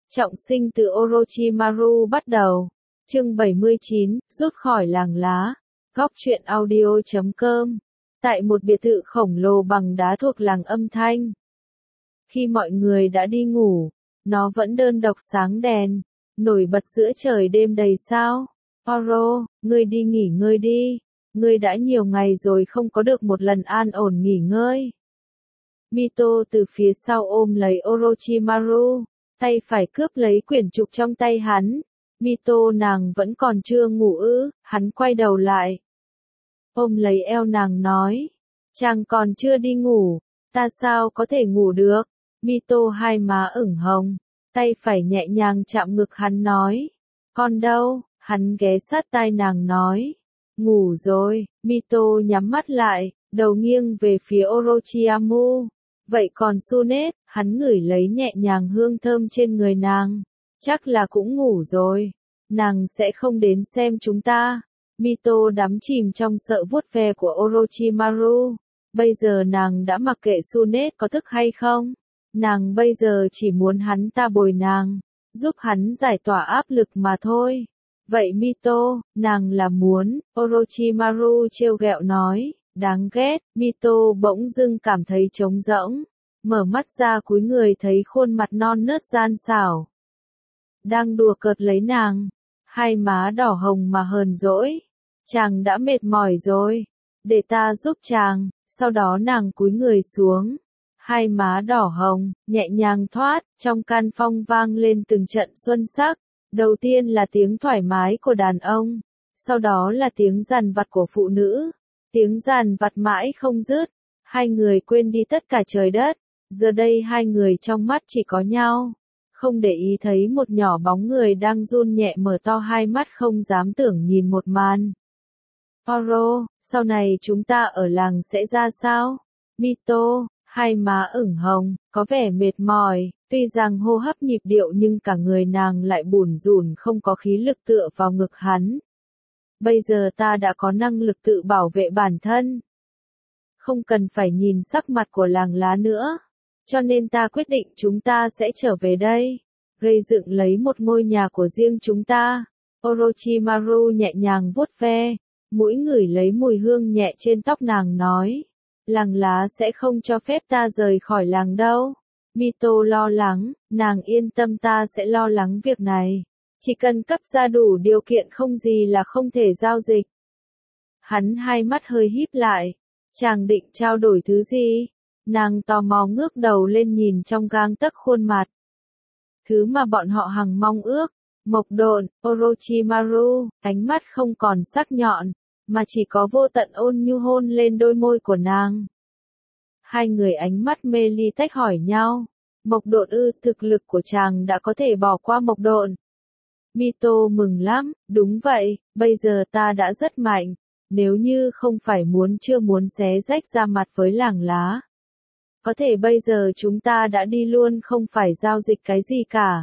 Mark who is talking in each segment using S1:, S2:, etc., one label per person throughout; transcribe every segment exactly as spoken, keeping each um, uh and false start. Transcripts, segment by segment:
S1: Trọng sinh từ Orochimaru bắt đầu. Chương bảy mươi chín, rút khỏi làng lá. Góc truyện audio chấm com. Tại một biệt thự khổng lồ bằng đá thuộc làng âm thanh. Khi mọi người đã đi ngủ, nó vẫn đơn độc sáng đèn, nổi bật giữa trời đêm đầy sao. Oro, ngươi đi nghỉ ngơi đi. Ngươi đã nhiều ngày rồi không có được một lần an ổn nghỉ ngơi. Mito từ phía sau ôm lấy Orochimaru, tay phải cướp lấy quyển trục trong tay hắn. Mito, nàng vẫn còn chưa ngủ ư? Hắn quay đầu lại, ôm lấy eo nàng nói, chàng còn chưa đi ngủ, ta sao có thể ngủ được? Mito hai má ửng hồng, tay phải nhẹ nhàng chạm ngực hắn nói, con đâu? Hắn ghé sát tai nàng nói, ngủ rồi. Mito nhắm mắt lại, đầu nghiêng về phía Orochimaru. Vậy còn Tsunade? Hắn ngửi lấy nhẹ nhàng hương thơm trên người nàng. Chắc là cũng ngủ rồi. Nàng sẽ không đến xem chúng ta. Mito đắm chìm trong sợ vuốt ve của Orochimaru. Bây giờ nàng đã mặc kệ Tsunade có thức hay không. Nàng bây giờ chỉ muốn hắn ta bồi nàng, giúp hắn giải tỏa áp lực mà thôi. Vậy Mito, nàng là muốn, Orochimaru trêu ghẹo nói, đáng ghét. Mito bỗng dưng cảm thấy trống rỗng, mở mắt ra cúi người thấy khuôn mặt non nớt gian xảo. Đang đùa cợt lấy nàng, hai má đỏ hồng mà hờn dỗi. Chàng đã mệt mỏi rồi, để ta giúp chàng. Sau đó nàng cúi người xuống, hai má đỏ hồng, nhẹ nhàng thoát, trong căn phòng vang lên từng trận xuân sắc. Đầu tiên là tiếng thoải mái của đàn ông, sau đó là tiếng dằn vặt của phụ nữ, tiếng dằn vặt mãi không dứt. Hai người quên đi tất cả trời đất, giờ đây hai người trong mắt chỉ có nhau, không để ý thấy một nhỏ bóng người đang run nhẹ mở to hai mắt không dám tưởng nhìn một màn. Oro, sau này chúng ta ở làng sẽ ra sao? Mito, hai má ửng hồng, có vẻ mệt mỏi, tuy rằng hô hấp nhịp điệu nhưng cả người nàng lại bủn rủn không có khí lực tựa vào ngực hắn. Bây giờ ta đã có năng lực tự bảo vệ bản thân. Không cần phải nhìn sắc mặt của làng lá nữa. Cho nên ta quyết định chúng ta sẽ trở về đây, gây dựng lấy một ngôi nhà của riêng chúng ta. Orochimaru nhẹ nhàng vuốt ve, mũi ngửi lấy mùi hương nhẹ trên tóc nàng nói. Làng lá sẽ không cho phép ta rời khỏi làng đâu. Mito lo lắng, nàng yên tâm, ta sẽ lo lắng việc này. Chỉ cần cấp ra đủ điều kiện không gì là không thể giao dịch. Hắn hai mắt hơi híp lại. Chàng định trao đổi thứ gì? Nàng tò mò ngước đầu lên nhìn trong gang tấc khuôn mặt. Thứ mà bọn họ hằng mong ước. Mộc độn, Orochimaru, ánh mắt không còn sắc nhọn, mà chỉ có vô tận ôn nhu hôn lên đôi môi của nàng. Hai người ánh mắt mê ly tách hỏi nhau. Mộc độn ư? Thực lực của chàng đã có thể bỏ qua mộc độn. Mito mừng lắm, đúng vậy, bây giờ ta đã rất mạnh. Nếu như không phải muốn chưa muốn xé rách ra mặt với làng lá, có thể bây giờ chúng ta đã đi luôn, không phải giao dịch cái gì cả.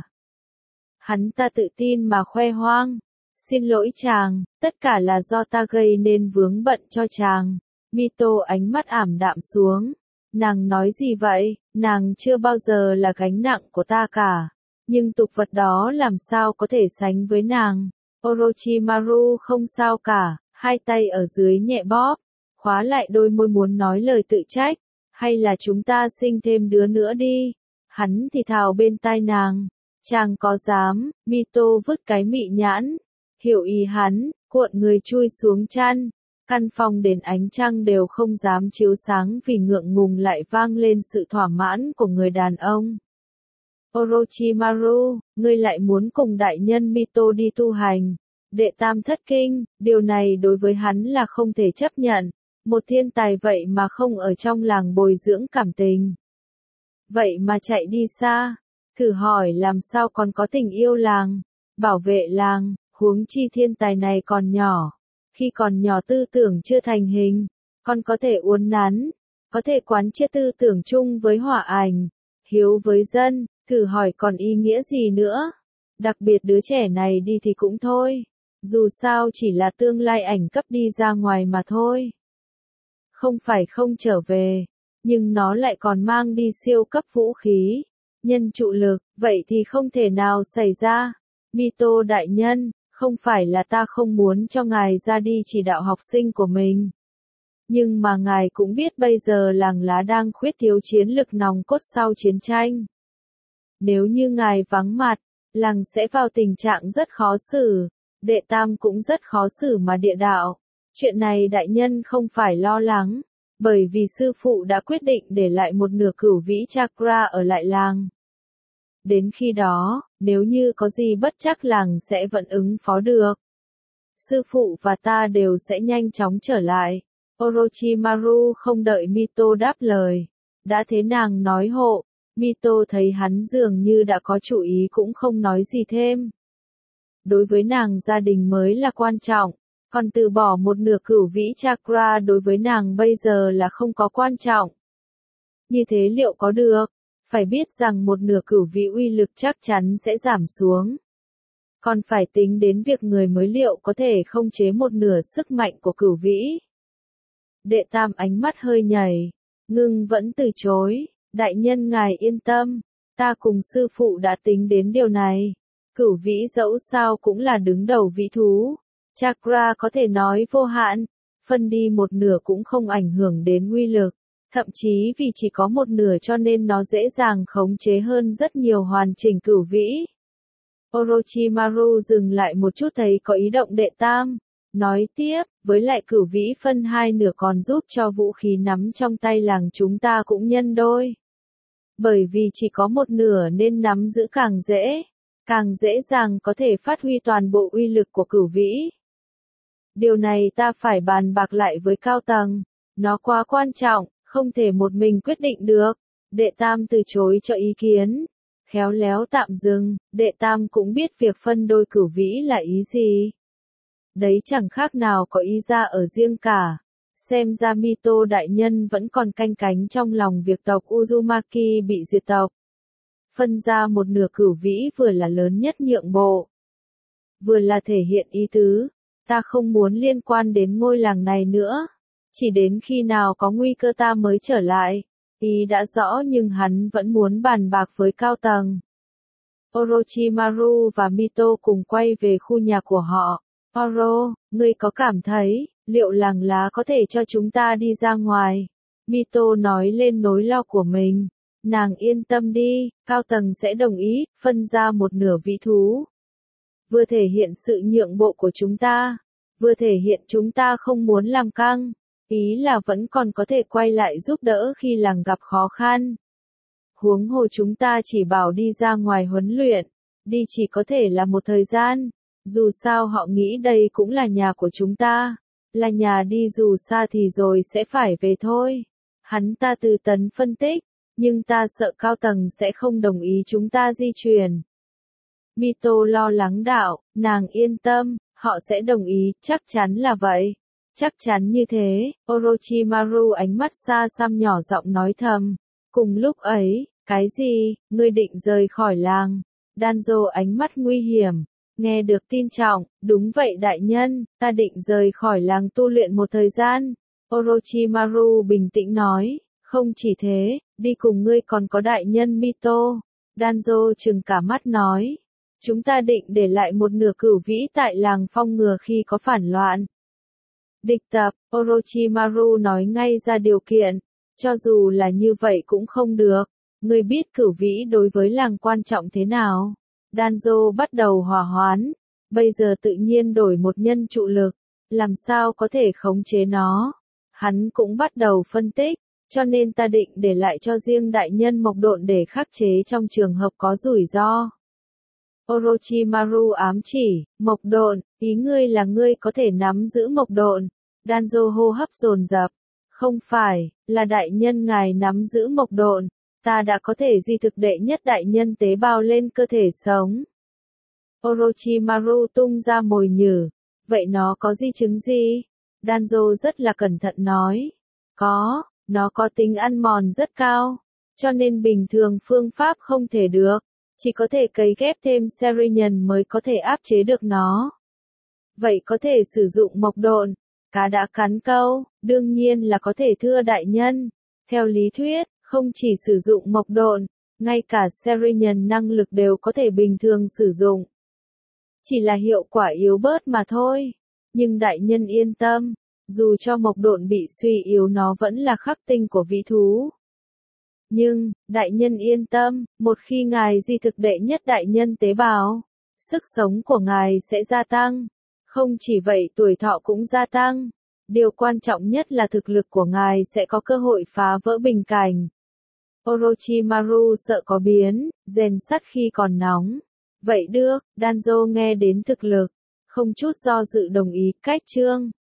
S1: Hắn ta tự tin mà khoe hoang. Xin lỗi chàng, tất cả là do ta gây nên vướng bận cho chàng. Mito ánh mắt ảm đạm xuống. Nàng nói gì vậy? Nàng chưa bao giờ là gánh nặng của ta cả. Nhưng tục vật đó làm sao có thể sánh với nàng? Orochimaru không sao cả, hai tay ở dưới nhẹ bóp, khóa lại đôi môi muốn nói lời tự trách. Hay là chúng ta sinh thêm đứa nữa đi? Hắn thì thào bên tai nàng. Chàng có dám? Mito vứt cái mị nhãn. Hiểu ý hắn, cuộn người chui xuống chăn. Căn phòng đến ánh trăng đều không dám chiếu sáng vì ngượng ngùng lại vang lên sự thỏa mãn của người đàn ông. Orochimaru, ngươi lại muốn cùng đại nhân Mito đi tu hành. Đệ tam thất kinh, điều này đối với hắn là không thể chấp nhận. Một thiên tài vậy mà không ở trong làng bồi dưỡng cảm tình. Vậy mà chạy đi xa. Thử hỏi làm sao còn có tình yêu làng, bảo vệ làng, huống chi thiên tài này còn nhỏ. Khi còn nhỏ tư tưởng chưa thành hình, con có thể uốn nắn, có thể quán triệt tư tưởng chung với hỏa ảnh, hiếu với dân, thử hỏi còn ý nghĩa gì nữa. Đặc biệt đứa trẻ này đi thì cũng thôi, dù sao chỉ là tương lai ảnh cấp đi ra ngoài mà thôi. Không phải không trở về, nhưng nó lại còn mang đi siêu cấp vũ khí. Nhân trụ lực, vậy thì không thể nào xảy ra. Mito đại nhân, không phải là ta không muốn cho ngài ra đi chỉ đạo học sinh của mình. Nhưng mà ngài cũng biết bây giờ làng lá đang khuyết thiếu chiến lực nòng cốt sau chiến tranh. Nếu như ngài vắng mặt, làng sẽ vào tình trạng rất khó xử, đệ tam cũng rất khó xử mà địa đạo. Chuyện này đại nhân không phải lo lắng, bởi vì sư phụ đã quyết định để lại một nửa cửu vĩ chakra ở lại làng. Đến khi đó, nếu như có gì bất trắc làng sẽ vẫn ứng phó được. Sư phụ và ta đều sẽ nhanh chóng trở lại. Orochimaru không đợi Mito đáp lời. Đã thế nàng nói hộ, Mito thấy hắn dường như đã có chủ ý cũng không nói gì thêm. Đối với nàng gia đình mới là quan trọng, còn từ bỏ một nửa cửu vĩ chakra đối với nàng bây giờ là không có quan trọng. Như thế liệu có được? Phải biết rằng một nửa cửu vĩ uy lực chắc chắn sẽ giảm xuống. Còn phải tính đến việc người mới liệu có thể không chế một nửa sức mạnh của cửu vĩ. Đệ tam ánh mắt hơi nhảy, ngưng vẫn từ chối, đại nhân ngài yên tâm, ta cùng sư phụ đã tính đến điều này. Cửu vĩ dẫu sao cũng là đứng đầu vĩ thú, chakra có thể nói vô hạn, phân đi một nửa cũng không ảnh hưởng đến uy lực. Thậm chí vì chỉ có một nửa cho nên nó dễ dàng khống chế hơn rất nhiều hoàn chỉnh cửu vĩ. Orochimaru dừng lại một chút thấy có ý động đệ tam. Nói tiếp, với lại cửu vĩ phân hai nửa còn giúp cho vũ khí nắm trong tay làng chúng ta cũng nhân đôi. Bởi vì chỉ có một nửa nên nắm giữ càng dễ, càng dễ dàng có thể phát huy toàn bộ uy lực của cửu vĩ. Điều này ta phải bàn bạc lại với cao tầng, nó quá quan trọng. Không thể một mình quyết định được. Đệ tam từ chối cho ý kiến. Khéo léo tạm dừng, đệ tam cũng biết việc phân đôi cửu vĩ là ý gì. Đấy chẳng khác nào có ý ra ở riêng cả. Xem ra Mito đại nhân vẫn còn canh cánh trong lòng việc tộc Uzumaki bị diệt tộc. Phân ra một nửa cửu vĩ vừa là lớn nhất nhượng bộ, vừa là thể hiện ý tứ. Ta không muốn liên quan đến ngôi làng này nữa. Chỉ đến khi nào có nguy cơ ta mới trở lại. Ý đã rõ nhưng hắn vẫn muốn bàn bạc với cao tầng. Orochimaru và Mito cùng quay về khu nhà của họ. Oro, ngươi có cảm thấy, liệu làng lá có thể cho chúng ta đi ra ngoài? Mito nói lên nỗi lo của mình. Nàng yên tâm đi, cao tầng sẽ đồng ý, phân ra một nửa vĩ thú. Vừa thể hiện sự nhượng bộ của chúng ta, vừa thể hiện chúng ta không muốn làm căng. Ý là vẫn còn có thể quay lại giúp đỡ khi làng gặp khó khăn. Huống hồ chúng ta chỉ bảo đi ra ngoài huấn luyện, đi chỉ có thể là một thời gian. Dù sao họ nghĩ đây cũng là nhà của chúng ta, là nhà đi dù xa thì rồi sẽ phải về thôi. Hắn ta từ tấn phân tích, nhưng ta sợ cao tầng sẽ không đồng ý chúng ta di chuyển. Mito lo lắng đạo, nàng yên tâm, họ sẽ đồng ý, chắc chắn là vậy. Chắc chắn như thế, Orochimaru ánh mắt xa xăm nhỏ giọng nói thầm. Cùng lúc ấy, cái gì, ngươi định rời khỏi làng? Danzo ánh mắt nguy hiểm, nghe được tin trọng, đúng vậy đại nhân, ta định rời khỏi làng tu luyện một thời gian. Orochimaru bình tĩnh nói, không chỉ thế, đi cùng ngươi còn có đại nhân Mito. Danzo trừng cả mắt nói, chúng ta định để lại một nửa cửu vĩ tại làng phong ngừa khi có phản loạn. Địch tập, Orochimaru nói ngay ra điều kiện, cho dù là như vậy cũng không được, ngươi biết cửu vĩ đối với làng quan trọng thế nào. Danzo bắt đầu hòa hoãn, bây giờ tự nhiên đổi một nhân trụ lực, làm sao có thể khống chế nó. Hắn cũng bắt đầu phân tích, cho nên ta định để lại cho riêng đại nhân Mộc Độn để khắc chế trong trường hợp có rủi ro. Orochimaru ám chỉ, Mộc Độn, ý ngươi là ngươi có thể nắm giữ Mộc Độn. Danzo hô hấp dồn dập, không phải, là đại nhân ngài nắm giữ Mộc Độn, ta đã có thể di thực đệ nhất đại nhân tế bào lên cơ thể sống. Orochimaru tung ra mồi nhử, vậy nó có di chứng gì? Danzo rất là cẩn thận nói, có, nó có tính ăn mòn rất cao, cho nên bình thường phương pháp không thể được, chỉ có thể cấy ghép thêm Serian mới có thể áp chế được nó. Vậy có thể sử dụng Mộc Độn. Cá đã cắn câu, đương nhiên là có thể thưa đại nhân. Theo lý thuyết, không chỉ sử dụng Mộc Độn, Ngay cả Serian năng lực đều có thể bình thường sử dụng. Chỉ là hiệu quả yếu bớt mà thôi. Nhưng đại nhân yên tâm, dù cho mộc độn bị suy yếu nó vẫn là khắc tinh của vĩ thú. Nhưng, đại nhân yên tâm, một khi ngài di thực đệ nhất đại nhân tế bào, sức sống của ngài sẽ gia tăng. Không chỉ vậy tuổi thọ cũng gia tăng. Điều quan trọng nhất là thực lực của ngài sẽ có cơ hội phá vỡ bình cảnh. Orochimaru sợ có biến, rèn sắt khi còn nóng. Vậy được, Danzo nghe đến thực lực, không chút do dự đồng ý, cách chương.